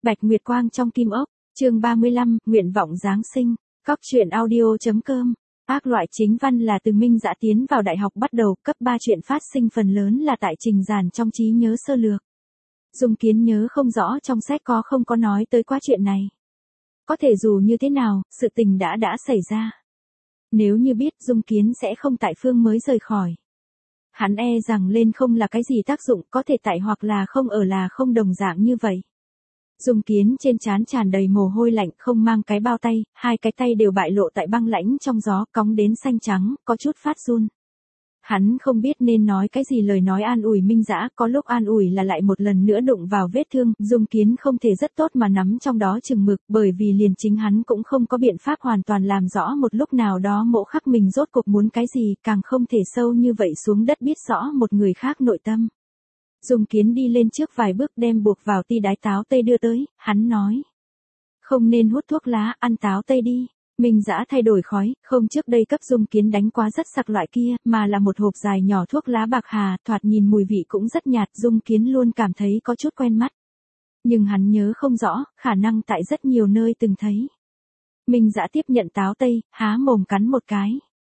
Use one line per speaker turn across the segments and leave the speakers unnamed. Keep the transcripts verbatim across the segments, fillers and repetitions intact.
Bạch Nguyệt Quang trong Kim Ốc, chương ba mươi lăm, nguyện vọng Giáng sinh, Cóc truyện audio.com. Ác loại chính văn là từ Minh Dã tiến vào đại học bắt đầu, cấp ba chuyện phát sinh phần lớn là tại trình giản trong trí nhớ sơ lược. Dung Kiến nhớ không rõ trong sách có không có nói tới quá chuyện này. Có thể dù như thế nào, sự tình đã đã xảy ra. Nếu như biết Dung Kiến sẽ không tại phương mới rời khỏi. Hắn e rằng lên không là cái gì tác dụng, có thể tại hoặc là không ở là không đồng dạng như vậy. Dung Kiến trên trán tràn đầy mồ hôi lạnh, không mang cái bao tay, hai cái tay đều bại lộ tại băng lãnh trong gió, cong đến xanh trắng, có chút phát run. Hắn không biết nên nói cái gì lời nói an ủi Minh Dã, có lúc an ủi là lại một lần nữa đụng vào vết thương, Dung Kiến không thể rất tốt mà nắm trong đó chừng mực, bởi vì liền chính hắn cũng không có biện pháp hoàn toàn làm rõ một lúc nào đó mỗ khắc mình rốt cuộc muốn cái gì, càng không thể sâu như vậy xuống đất biết rõ một người khác nội tâm. Dung Kiến đi lên trước vài bước đem buộc vào ti đái táo tây đưa tới, hắn nói. Không nên hút thuốc lá, ăn táo tây đi. Minh Dã thay đổi khói, không trước đây cấp Dung Kiến đánh quá rất sặc loại kia, mà là một hộp dài nhỏ thuốc lá bạc hà, thoạt nhìn mùi vị cũng rất nhạt, Dung Kiến luôn cảm thấy có chút quen mắt. Nhưng hắn nhớ không rõ, khả năng tại rất nhiều nơi từng thấy. Minh Dã tiếp nhận táo tây, há mồm cắn một cái.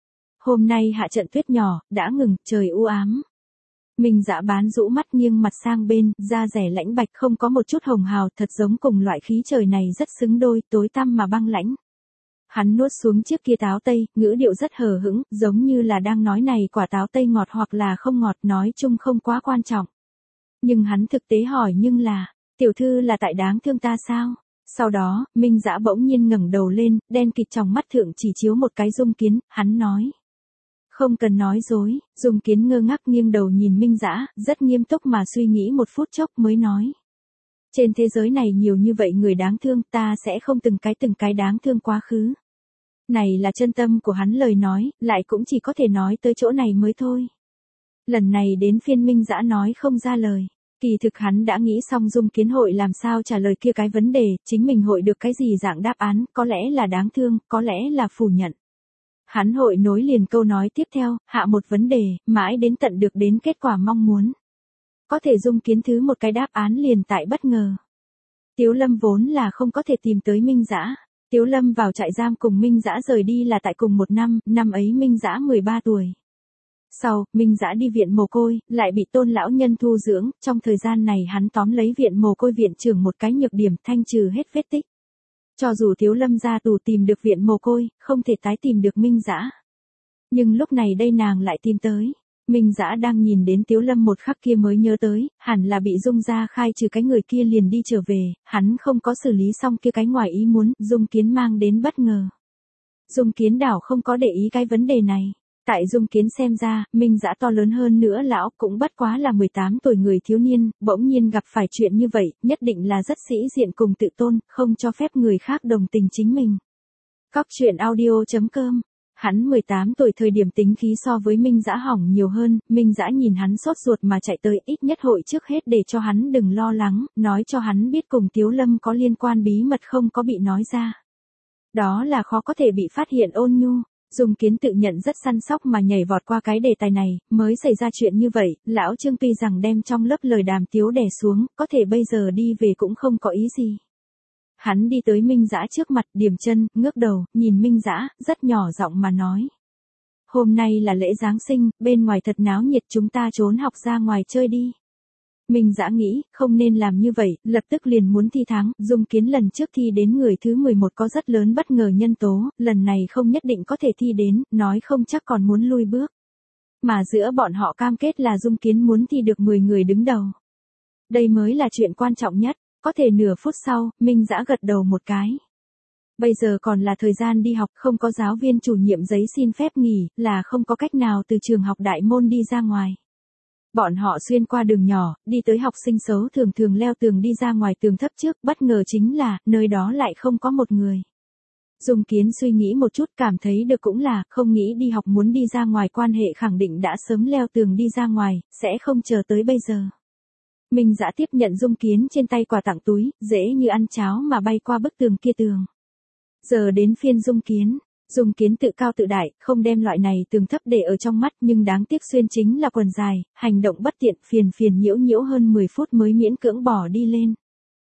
Hôm nay hạ trận tuyết nhỏ, đã ngừng, trời u ám. Minh Dã bán rũ mắt nghiêng mặt sang bên, da rẻ lãnh bạch không có một chút hồng hào, thật giống cùng loại khí trời này rất xứng đôi, tối tăm mà băng lãnh. Hắn nuốt xuống chiếc kia táo tây, ngữ điệu rất hờ hững, giống như là đang nói này quả táo tây ngọt hoặc là không ngọt, nói chung không quá quan trọng. Nhưng hắn thực tế hỏi nhưng là, tiểu thư là tại đáng thương ta sao? Sau đó, Minh Dã bỗng nhiên ngẩng đầu lên, đen kịt trong mắt thượng chỉ chiếu một cái Dung Kiến, hắn nói. Không cần nói dối, Dung Kiến ngơ ngác nghiêng đầu nhìn Minh Dã, rất nghiêm túc mà suy nghĩ một phút chốc mới nói. Trên thế giới này nhiều như vậy người đáng thương, ta sẽ không từng cái từng cái đáng thương quá khứ. Này là chân tâm của hắn lời nói, lại cũng chỉ có thể nói tới chỗ này mới thôi. Lần này đến phiên Minh Dã nói không ra lời. Kỳ thực hắn đã nghĩ xong Dung Kiến hội làm sao trả lời kia cái vấn đề, chính mình hội được cái gì dạng đáp án, có lẽ là đáng thương, có lẽ là phủ nhận. Hắn hội nối liền câu nói tiếp theo, hạ một vấn đề, mãi đến tận được đến kết quả mong muốn. Có thể Dung Kiến thứ một cái đáp án liền tại bất ngờ. Tiếu Lâm vốn là không có thể tìm tới Minh Dã. Tiếu Lâm vào trại giam cùng Minh Dã rời đi là tại cùng một năm, năm ấy Minh Dã mười ba tuổi. Sau, Minh Dã đi viện mồ côi, lại bị Tôn lão nhân thu dưỡng, trong thời gian này hắn tóm lấy viện mồ côi viện trưởng một cái nhược điểm, thanh trừ hết vết tích. Cho dù Tiếu Lâm ra tù tìm được viện mồ côi, không thể tái tìm được Minh Dã. Nhưng lúc này đây nàng lại tìm tới. Minh Dã đang nhìn đến Tiếu Lâm một khắc kia mới nhớ tới, hẳn là bị Dung gia khai trừ cái người kia liền đi trở về, hắn không có xử lý xong kia cái ngoài ý muốn, Dung Kiến mang đến bất ngờ. Dung Kiến đảo không có để ý cái vấn đề này. Tại Dung Kiến xem ra, Minh Dã to lớn hơn nữa lão cũng bất quá là mười tám tuổi người thiếu niên, bỗng nhiên gặp phải chuyện như vậy, nhất định là rất sĩ diện cùng tự tôn, không cho phép người khác đồng tình chính mình. Cóc truyện audio.com. Hắn mười tám tuổi thời điểm tính khí so với Minh Dã hỏng nhiều hơn, Minh Dã nhìn hắn sốt ruột mà chạy tới, ít nhất hội trước hết để cho hắn đừng lo lắng, nói cho hắn biết cùng Tiếu Lâm có liên quan bí mật không có bị nói ra. Đó là khó có thể bị phát hiện ôn nhu. Dung Kiến tự nhận rất săn sóc mà nhảy vọt qua cái đề tài này, mới xảy ra chuyện như vậy, lão Trương tuy rằng đem trong lớp lời đàm tiếu đè xuống, có thể bây giờ đi về cũng không có ý gì. Hắn đi tới Minh Dã trước mặt, điểm chân, ngước đầu, nhìn Minh Dã, rất nhỏ giọng mà nói. Hôm nay là lễ Giáng sinh, bên ngoài thật náo nhiệt, chúng ta trốn học ra ngoài chơi đi. Minh Dã nghĩ, không nên làm như vậy, lập tức liền muốn thi thắng, Dung Kiến lần trước thi đến người thứ mười một có rất lớn bất ngờ nhân tố, lần này không nhất định có thể thi đến, nói không chắc còn muốn lui bước. Mà giữa bọn họ cam kết là Dung Kiến muốn thi được mười người đứng đầu. Đây mới là chuyện quan trọng nhất, có thể nửa phút sau, Minh Dã gật đầu một cái. Bây giờ còn là thời gian đi học, không có giáo viên chủ nhiệm giấy xin phép nghỉ, là không có cách nào từ trường học đại môn đi ra ngoài. Bọn họ xuyên qua đường nhỏ, đi tới học sinh xấu thường thường leo tường đi ra ngoài tường thấp trước, bất ngờ chính là, nơi đó lại không có một người. Dung Kiến suy nghĩ một chút cảm thấy được cũng là, không nghĩ đi học muốn đi ra ngoài quan hệ khẳng định đã sớm leo tường đi ra ngoài, sẽ không chờ tới bây giờ. Minh Dã tiếp nhận Dung Kiến trên tay quà tặng túi, dễ như ăn cháo mà bay qua bức tường kia tường. Giờ đến phiên Dung Kiến. Dung Kiến tự cao tự đại, không đem loại này tường thấp để ở trong mắt nhưng đáng tiếc xuyên chính là quần dài, hành động bất tiện phiền phiền nhiễu nhiễu hơn mười phút mới miễn cưỡng bỏ đi lên.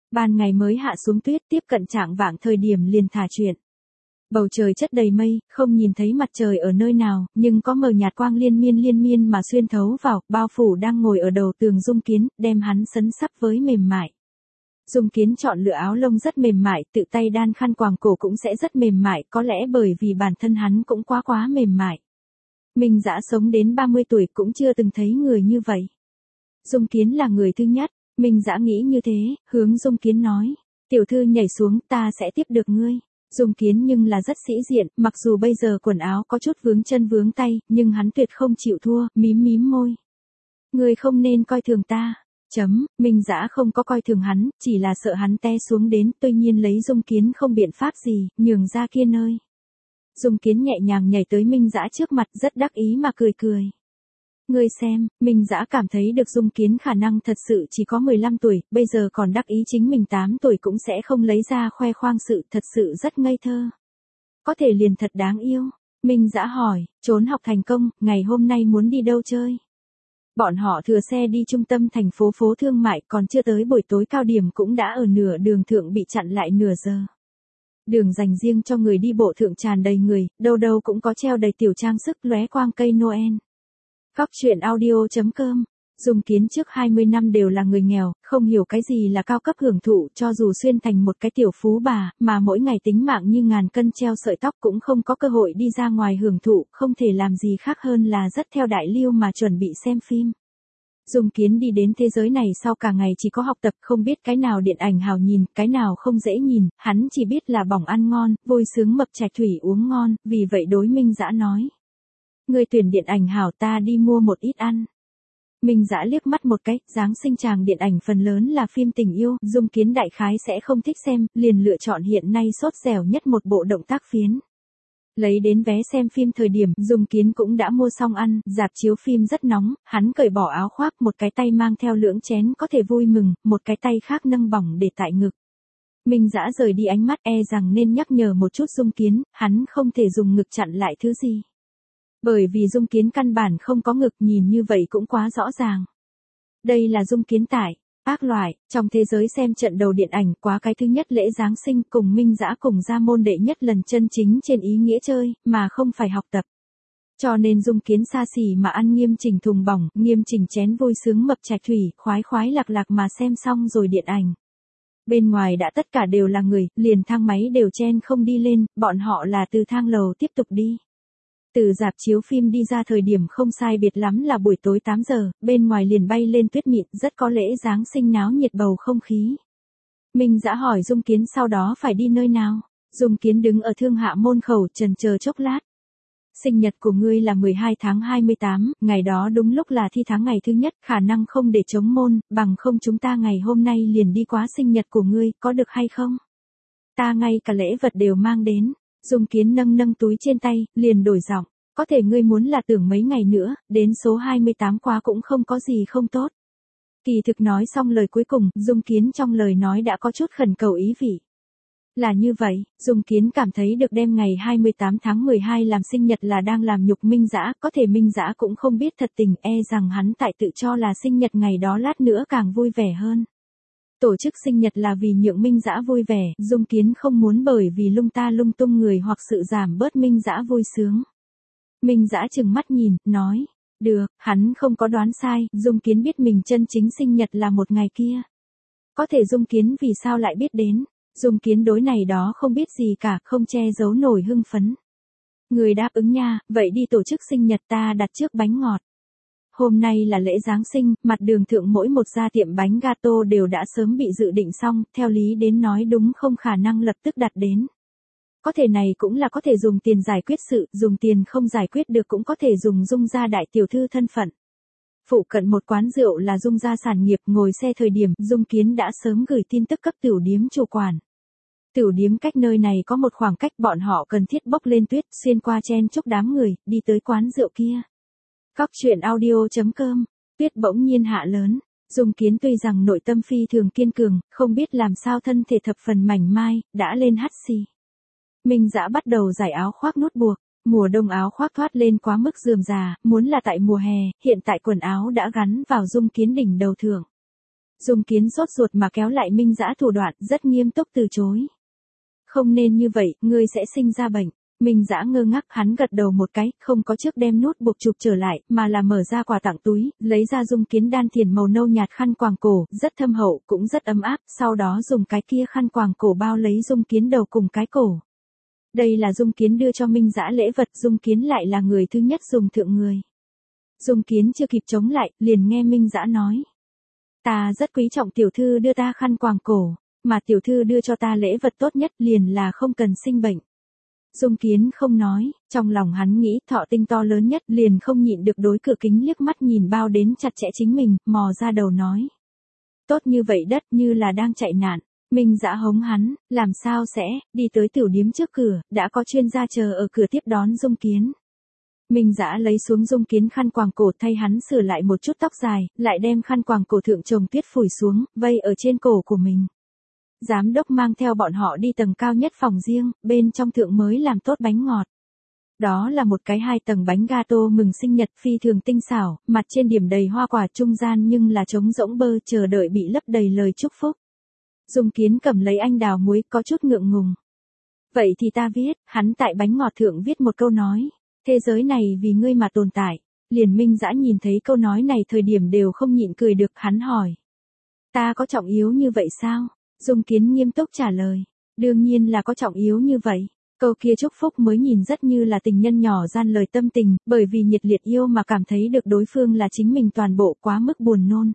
Ban ngày mới hạ xuống tuyết, tiếp cận chạng vạng thời điểm liền thả chuyện. Bầu trời chất đầy mây, không nhìn thấy mặt trời ở nơi nào, nhưng có mờ nhạt quang liên miên liên miên mà xuyên thấu vào, bao phủ đang ngồi ở đầu tường Dung Kiến, đem hắn sấn sắp với mềm mại. Dung Kiến chọn lựa áo lông rất mềm mại, tự tay đan khăn quàng cổ cũng sẽ rất mềm mại, có lẽ bởi vì bản thân hắn cũng quá quá mềm mại. Minh Dã sống đến ba mươi tuổi cũng chưa từng thấy người như vậy. Dung Kiến là người thứ nhất, Minh Dã nghĩ như thế, hướng Dung Kiến nói, tiểu thư nhảy xuống, ta sẽ tiếp được ngươi. Dung Kiến nhưng là rất sĩ diện, mặc dù bây giờ quần áo có chút vướng chân vướng tay, nhưng hắn tuyệt không chịu thua, mím mím môi. Ngươi không nên coi thường ta. Chấm, Minh Dã không có coi thường hắn, chỉ là sợ hắn té xuống đến, tuy nhiên lấy Dung Kiến không biện pháp gì, nhường ra kia nơi. Dung Kiến nhẹ nhàng nhảy tới Minh Dã trước mặt, rất đắc ý mà cười cười. Ngươi xem, Minh Dã cảm thấy được Dung Kiến khả năng thật sự chỉ có mười lăm tuổi, bây giờ còn đắc ý chính mình tám tuổi cũng sẽ không lấy ra khoe khoang sự, thật sự rất ngây thơ. Có thể liền thật đáng yêu. Minh Dã hỏi, trốn học thành công, ngày hôm nay muốn đi đâu chơi? Bọn họ thừa xe đi trung tâm thành phố phố thương mại, còn chưa tới buổi tối cao điểm cũng đã ở nửa đường thượng bị chặn lại nửa giờ. Đường dành riêng cho người đi bộ thượng tràn đầy người, đâu đâu cũng có treo đầy tiểu trang sức lóe quang cây Noel. Góc truyện audio chấm com. Dung Kiến trước hai mươi năm đều là người nghèo, không hiểu cái gì là cao cấp hưởng thụ, cho dù xuyên thành một cái tiểu phú bà, mà mỗi ngày tính mạng như ngàn cân treo sợi tóc cũng không có cơ hội đi ra ngoài hưởng thụ, không thể làm gì khác hơn là rất theo đại lưu mà chuẩn bị xem phim. Dung Kiến đi đến thế giới này sau cả ngày chỉ có học tập, không biết cái nào điện ảnh hào nhìn, cái nào không dễ nhìn, hắn chỉ biết là bỏng ăn ngon, vui sướng mập trạch thủy uống ngon, vì vậy đối Minh Dã nói. Người tuyển điện ảnh hảo, ta đi mua một ít ăn. Minh Dã liếc mắt một cái, Giáng sinh tràng điện ảnh phần lớn là phim tình yêu, Dung Kiến đại khái sẽ không thích xem, liền lựa chọn hiện nay sốt dẻo nhất một bộ động tác phiến. Lấy đến vé xem phim thời điểm, Dung Kiến cũng đã mua xong ăn, rạp chiếu phim rất nóng, hắn cởi bỏ áo khoác, một cái tay mang theo lưỡng chén có thể vui mừng, một cái tay khác nâng bỏng để tại ngực. Minh Dã rời đi ánh mắt, e rằng nên nhắc nhở một chút Dung Kiến, hắn không thể dùng ngực chặn lại thứ gì. Bởi vì Dung Kiến căn bản không có ngực, nhìn như vậy cũng quá rõ ràng. Đây là Dung Kiến tải, ác loại, trong thế giới xem trận đầu điện ảnh, quá cái thứ nhất lễ Giáng sinh cùng Minh Dã cùng ra môn đệ nhất lần chân chính trên ý nghĩa chơi, mà không phải học tập. Cho nên Dung Kiến xa xỉ mà ăn nghiêm chỉnh thùng bỏng, nghiêm chỉnh chén vui sướng mập trạch thủy, khoái khoái lạc lạc mà xem xong rồi điện ảnh. Bên ngoài đã tất cả đều là người, liền thang máy đều chen không đi lên, bọn họ là từ thang lầu tiếp tục đi. Từ rạp chiếu phim đi ra thời điểm không sai biệt lắm là buổi tối tám giờ, bên ngoài liền bay lên tuyết mịn, rất có lễ Giáng sinh náo nhiệt bầu không khí. Minh Dã hỏi Dung Kiến sau đó phải đi nơi nào. Dung Kiến đứng ở thương hạ môn khẩu trần chờ chốc lát. Sinh nhật của ngươi là mười hai tháng hai mươi tám, ngày đó đúng lúc là thi tháng ngày thứ nhất, khả năng không để chống môn, bằng không chúng ta ngày hôm nay liền đi quá sinh nhật của ngươi, có được hay không? Ta ngay cả lễ vật đều mang đến. Dung Kiến nâng nâng túi trên tay, liền đổi giọng, có thể ngươi muốn là tưởng mấy ngày nữa, đến số hai mươi tám qua cũng không có gì không tốt. Kỳ thực nói xong lời cuối cùng, Dung Kiến trong lời nói đã có chút khẩn cầu ý vị. Là như vậy, Dung Kiến cảm thấy được đem ngày hai mươi tám tháng mười hai làm sinh nhật là đang làm nhục Minh Dã, có thể Minh Dã cũng không biết thật tình, e rằng hắn tại tự cho là sinh nhật ngày đó lát nữa càng vui vẻ hơn. Tổ chức sinh nhật là vì nhượng Minh Dã vui vẻ, Dung Kiến không muốn bởi vì lung ta lung tung người hoặc sự giảm bớt Minh Dã vui sướng. Minh Dã trừng mắt nhìn, nói, được, hắn không có đoán sai, Dung Kiến biết mình chân chính sinh nhật là một ngày kia. Có thể Dung Kiến vì sao lại biết đến, Dung Kiến đối này đó không biết gì cả, không che giấu nổi hưng phấn. Người đáp ứng nha, vậy đi tổ chức sinh nhật, ta đặt trước bánh ngọt. Hôm nay là lễ Giáng sinh, mặt đường thượng mỗi một gia tiệm bánh gato đều đã sớm bị dự định xong, theo lý đến nói đúng không khả năng lập tức đặt đến. Có thể này cũng là có thể dùng tiền giải quyết sự, dùng tiền không giải quyết được cũng có thể dùng Dung gia đại tiểu thư thân phận. Phụ cận một quán rượu là Dung gia sản nghiệp, ngồi xe thời điểm, Dung Kiến đã sớm gửi tin tức cấp tửu điếm chủ quản. Tửu điếm cách nơi này có một khoảng cách, bọn họ cần thiết bốc lên tuyết, xuyên qua chen chúc đám người, đi tới quán rượu kia. Góc truyện audio chấm com, tuyết bỗng nhiên hạ lớn, Dung Kiến tuy rằng nội tâm phi thường kiên cường, không biết làm sao thân thể thập phần mảnh mai, đã lên hắt xì. Minh Dã bắt đầu giải áo khoác nút buộc, mùa đông áo khoác thoát lên quá mức rườm rà, muốn là tại mùa hè, hiện tại quần áo đã gắn vào Dung Kiến đỉnh đầu thượng. Dung Kiến sốt ruột mà kéo lại Minh Dã thủ đoạn, rất nghiêm túc từ chối. Không nên như vậy, ngươi sẽ sinh ra bệnh. Minh Dã ngơ ngác, hắn gật đầu một cái, không có trước đem nút buộc chụp trở lại, mà là mở ra quà tặng túi, lấy ra Dung Kiến đan thiền màu nâu nhạt khăn quàng cổ, rất thâm hậu, cũng rất ấm áp, sau đó dùng cái kia khăn quàng cổ bao lấy Dung Kiến đầu cùng cái cổ. Đây là Dung Kiến đưa cho Minh Dã lễ vật, Dung Kiến lại là người thứ nhất dùng thượng người. Dung Kiến chưa kịp chống lại, liền nghe Minh Dã nói. Ta rất quý trọng tiểu thư đưa ta khăn quàng cổ, mà tiểu thư đưa cho ta lễ vật tốt nhất liền là không cần sinh bệnh. Dung Kiến không nói, trong lòng hắn nghĩ thọ tinh to lớn nhất liền không nhịn được đối cửa kính liếc mắt nhìn bao đến chặt chẽ chính mình, mò ra đầu nói. Tốt như vậy đất như là đang chạy nạn. Minh Dã hống hắn, làm sao sẽ, đi tới tiểu điếm trước cửa, đã có chuyên gia chờ ở cửa tiếp đón Dung Kiến. Minh Dã lấy xuống Dung Kiến khăn quàng cổ thay hắn sửa lại một chút tóc dài, lại đem khăn quàng cổ thượng chồng tuyết phủi xuống, vây ở trên cổ của mình. Giám đốc mang theo bọn họ đi tầng cao nhất phòng riêng, bên trong thượng mới làm tốt bánh ngọt. Đó là một cái hai tầng bánh gato mừng sinh nhật phi thường tinh xảo, mặt trên điểm đầy hoa quả trung gian nhưng là trống rỗng bơ chờ đợi bị lấp đầy lời chúc phúc. Dung Kiến cầm lấy anh đào muối có chút ngượng ngùng. Vậy thì ta viết, hắn tại bánh ngọt thượng viết một câu nói, thế giới này vì ngươi mà tồn tại. Liền Minh Dã nhìn thấy câu nói này thời điểm đều không nhịn cười được, hắn hỏi. Ta có trọng yếu như vậy sao? Dung Kiến nghiêm túc trả lời. Đương nhiên là có trọng yếu như vậy. Câu kia chúc phúc mới nhìn rất như là tình nhân nhỏ gian lời tâm tình, bởi vì nhiệt liệt yêu mà cảm thấy được đối phương là chính mình toàn bộ, quá mức buồn nôn.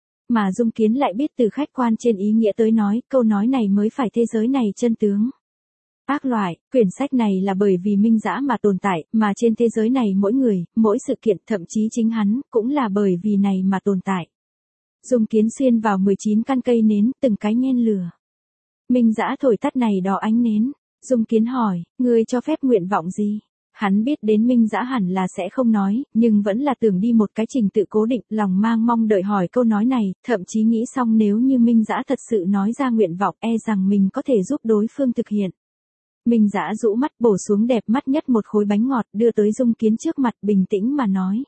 Mà Dung Kiến lại biết từ khách quan trên ý nghĩa tới nói, câu nói này mới phải thế giới này chân tướng. Ác loại, quyển sách này là bởi vì Minh Dã mà tồn tại, mà trên thế giới này mỗi người, mỗi sự kiện, thậm chí chính hắn, cũng là bởi vì này mà tồn tại. Dung Kiến xuyên vào mười chín căn cây nến, từng cái nhen lửa. Minh Dã thổi tắt này đỏ ánh nến. Dung Kiến hỏi, ngươi cho phép nguyện vọng gì? Hắn biết đến Minh Dã hẳn là sẽ không nói, nhưng vẫn là tưởng đi một cái trình tự cố định, lòng mang mong đợi hỏi câu nói này, thậm chí nghĩ xong nếu như Minh Dã thật sự nói ra nguyện vọng, e rằng mình có thể giúp đối phương thực hiện. Minh Dã rũ mắt bổ xuống đẹp mắt nhất một khối bánh ngọt đưa tới Dung Kiến trước mặt, bình tĩnh mà nói.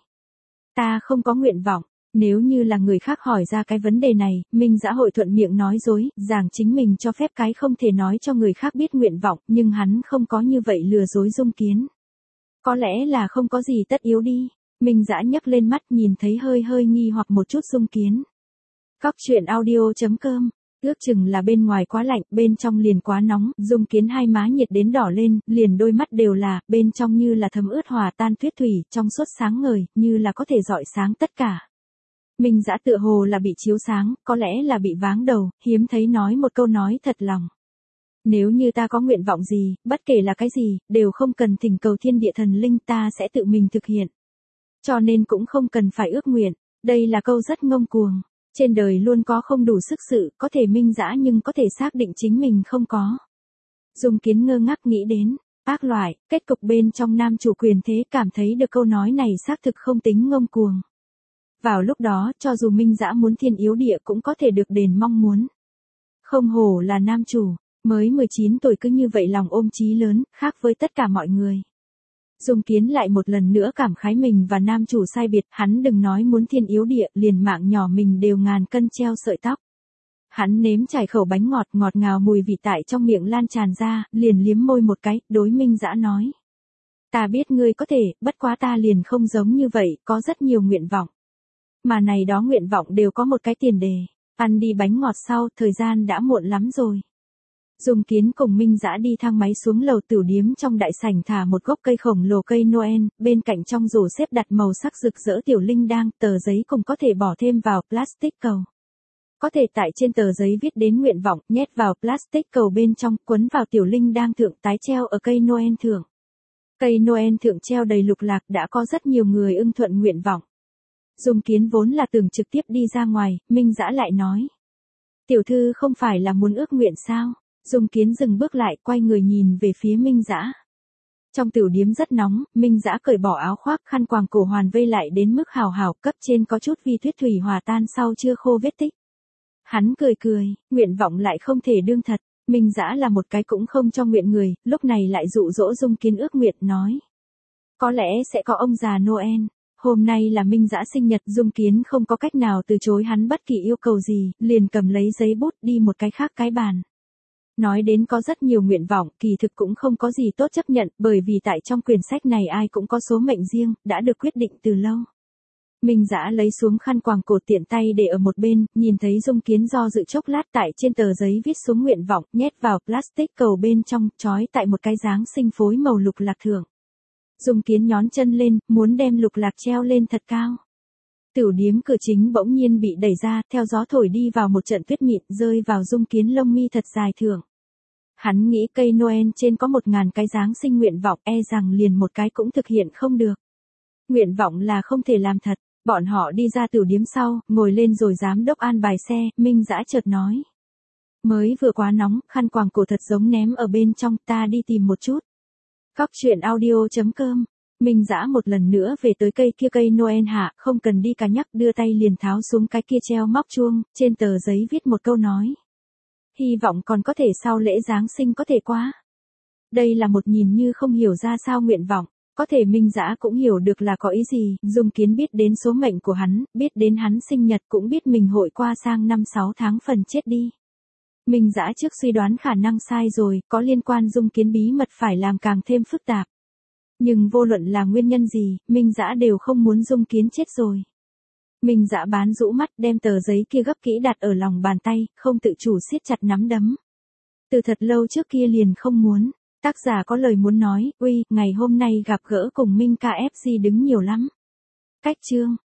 Ta không có nguyện vọng. Nếu như là người khác hỏi ra cái vấn đề này, Minh Dã hội thuận miệng nói dối, rằng chính mình cho phép cái không thể nói cho người khác biết nguyện vọng, nhưng hắn không có như vậy lừa dối Dung Kiến. Có lẽ là không có gì tất yếu đi. Minh Dã nhấc lên mắt nhìn thấy hơi hơi nghi hoặc một chút Dung Kiến. Cóc truyện audio chấm com. Ước chừng là bên ngoài quá lạnh, bên trong liền quá nóng, Dung Kiến hai má nhiệt đến đỏ lên, liền đôi mắt đều là, bên trong như là thấm ướt hòa tan tuyết thủy, trong suốt sáng ngời, như là có thể rọi sáng tất cả. Minh Dã tựa hồ là bị chiếu sáng, có lẽ là bị váng đầu, hiếm thấy nói một câu nói thật lòng. Nếu như ta có nguyện vọng gì, bất kể là cái gì, đều không cần thỉnh cầu thiên địa thần linh, ta sẽ tự mình thực hiện. Cho nên cũng không cần phải ước nguyện, đây là câu rất ngông cuồng. Trên đời luôn có không đủ sức sự, có thể Minh Dã nhưng có thể xác định chính mình không có. Dung Kiến ngơ ngác nghĩ đến, ác loại, kết cục bên trong nam chủ quyền thế cảm thấy được câu nói này xác thực không tính ngông cuồng. Vào lúc đó, cho dù Minh Dã muốn thiên yếu địa cũng có thể được đền mong muốn. Không hổ là nam chủ, mới mười chín tuổi cứ như vậy lòng ôm chí lớn, khác với tất cả mọi người. Dung Kiến lại một lần nữa cảm khái mình và nam chủ sai biệt, hắn đừng nói muốn thiên yếu địa, liền mạng nhỏ mình đều ngàn cân treo sợi tóc. Hắn nếm trải khẩu bánh ngọt ngọt ngào mùi vị tại trong miệng lan tràn ra, liền liếm môi một cái, đối Minh Dã nói. Ta biết ngươi có thể, bất quá ta liền không giống như vậy, có rất nhiều nguyện vọng. Mà này đó nguyện vọng đều có một cái tiền đề, ăn đi bánh ngọt sau, thời gian đã muộn lắm rồi. Dung Kiến cùng Minh Dã đi thang máy xuống lầu tiểu điếm, trong đại sảnh thả một gốc cây khổng lồ cây Noel, bên cạnh trong rổ xếp đặt màu sắc rực rỡ tiểu linh đang, tờ giấy cùng có thể bỏ thêm vào plastic cầu. Có thể tại trên tờ giấy viết đến nguyện vọng, nhét vào plastic cầu bên trong, quấn vào tiểu linh đang thượng, tái treo ở cây Noel thượng. Cây Noel thượng treo đầy lục lạc, đã có rất nhiều người ưng thuận nguyện vọng. Dung Kiến vốn là tưởng trực tiếp đi ra ngoài, Minh Dã lại nói. Tiểu thư không phải là muốn ước nguyện sao? Dung Kiến dừng bước lại, quay người nhìn về phía Minh Dã. Trong tiểu điếm rất nóng, Minh Dã cởi bỏ áo khoác, khăn quàng cổ hoàn vây lại đến mức hào hào, cấp trên có chút vi tuyết thủy hòa tan sau chưa khô vết tích. Hắn cười cười, nguyện vọng lại không thể đương thật. Minh Dã là một cái cũng không cho nguyện người, lúc này lại dụ dỗ Dung Kiến ước nguyện nói. Có lẽ sẽ có ông già Noel. Hôm nay là Minh Dã sinh nhật, Dung Kiến không có cách nào từ chối hắn bất kỳ yêu cầu gì, liền cầm lấy giấy bút đi một cái khác cái bàn. Nói đến có rất nhiều nguyện vọng, kỳ thực cũng không có gì tốt chấp nhận, bởi vì tại trong quyển sách này ai cũng có số mệnh riêng, đã được quyết định từ lâu. Minh Dã lấy xuống khăn quàng cổ tiện tay để ở một bên, nhìn thấy Dung Kiến do dự chốc lát tại trên tờ giấy viết xuống nguyện vọng, nhét vào plastic cầu bên trong, trói tại một cái Giáng sinh phối màu lục lạc thượng. Dung Kiến nhón chân lên, muốn đem lục lạc treo lên thật cao. Tửu điếm cửa chính bỗng nhiên bị đẩy ra, theo gió thổi đi vào một trận tuyết mịn, rơi vào Dung Kiến lông mi thật dài thượng. Hắn nghĩ cây Noel trên có một ngàn cái Giáng sinh nguyện vọng, e rằng liền một cái cũng thực hiện không được. Nguyện vọng là không thể làm thật. Bọn họ đi ra tửu điếm sau, ngồi lên rồi giám đốc an bài xe, Minh Dã chợt nói. Mới vừa quá nóng, khăn quàng cổ thật giống ném ở bên trong, ta đi tìm một chút. Cóc truyện audio chấm com. Minh Dã một lần nữa về tới cây kia cây Noel hạ, không cần đi cả nhắc, đưa tay liền tháo xuống cái kia treo móc chuông, trên tờ giấy viết một câu nói. Hy vọng còn có thể sau lễ Giáng sinh có thể quá. Đây là một nhìn như không hiểu ra sao nguyện vọng. Có thể Minh Dã cũng hiểu được là có ý gì, Dung Kiến biết đến số mệnh của hắn, biết đến hắn sinh nhật, cũng biết mình hội qua sang năm sáu tháng phần chết đi. Minh Dã trước suy đoán khả năng sai rồi, có liên quan Dung Kiến bí mật phải làm càng thêm phức tạp. Nhưng vô luận là nguyên nhân gì, Minh Dã đều không muốn Dung Kiến chết rồi. Minh Dã bán rũ mắt, đem tờ giấy kia gấp kỹ đặt ở lòng bàn tay, không tự chủ siết chặt nắm đấm. Từ thật lâu trước kia liền không muốn. Tác giả có lời muốn nói, uy, ngày hôm nay gặp gỡ cùng Minh ca ép xê đứng nhiều lắm. Cách chương.